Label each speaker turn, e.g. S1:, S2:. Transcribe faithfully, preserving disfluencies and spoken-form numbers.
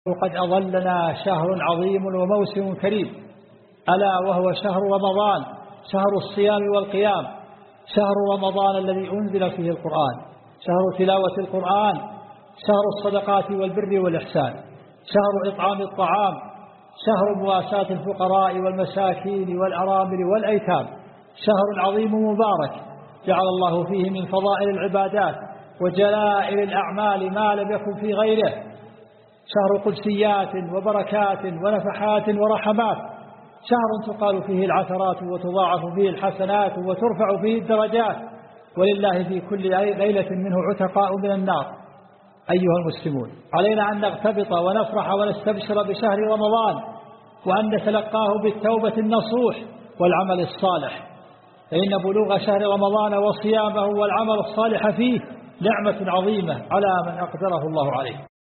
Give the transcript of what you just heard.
S1: وقد أظلنا شهر عظيم وموسم كريم، ألا وهو شهر رمضان، شهر الصيام والقيام، شهر رمضان الذي أنزل فيه القرآن، شهر تلاوة القرآن، شهر الصدقات والبر والإحسان، شهر إطعام الطعام، شهر مواساة الفقراء والمساكين والأرامل والأيتام، شهر عظيم مبارك جعل الله فيه من فضائل العبادات وجلائل الأعمال ما لم يكن في غيره، شهر قدسيات وبركات ونفحات ورحمات، شهر تقال فيه العثرات وتضاعف فيه الحسنات وترفع فيه الدرجات، ولله في كل ليلة منه عتقاء من النار. أيها المسلمون، علينا أن نغتبط ونفرح ونستبشر بشهر رمضان، وأن نتلقاه بالتوبة النصوح والعمل الصالح، فإن بلوغ شهر رمضان وصيامه والعمل الصالح فيه نعمة عظيمة على من أقدره الله عليه.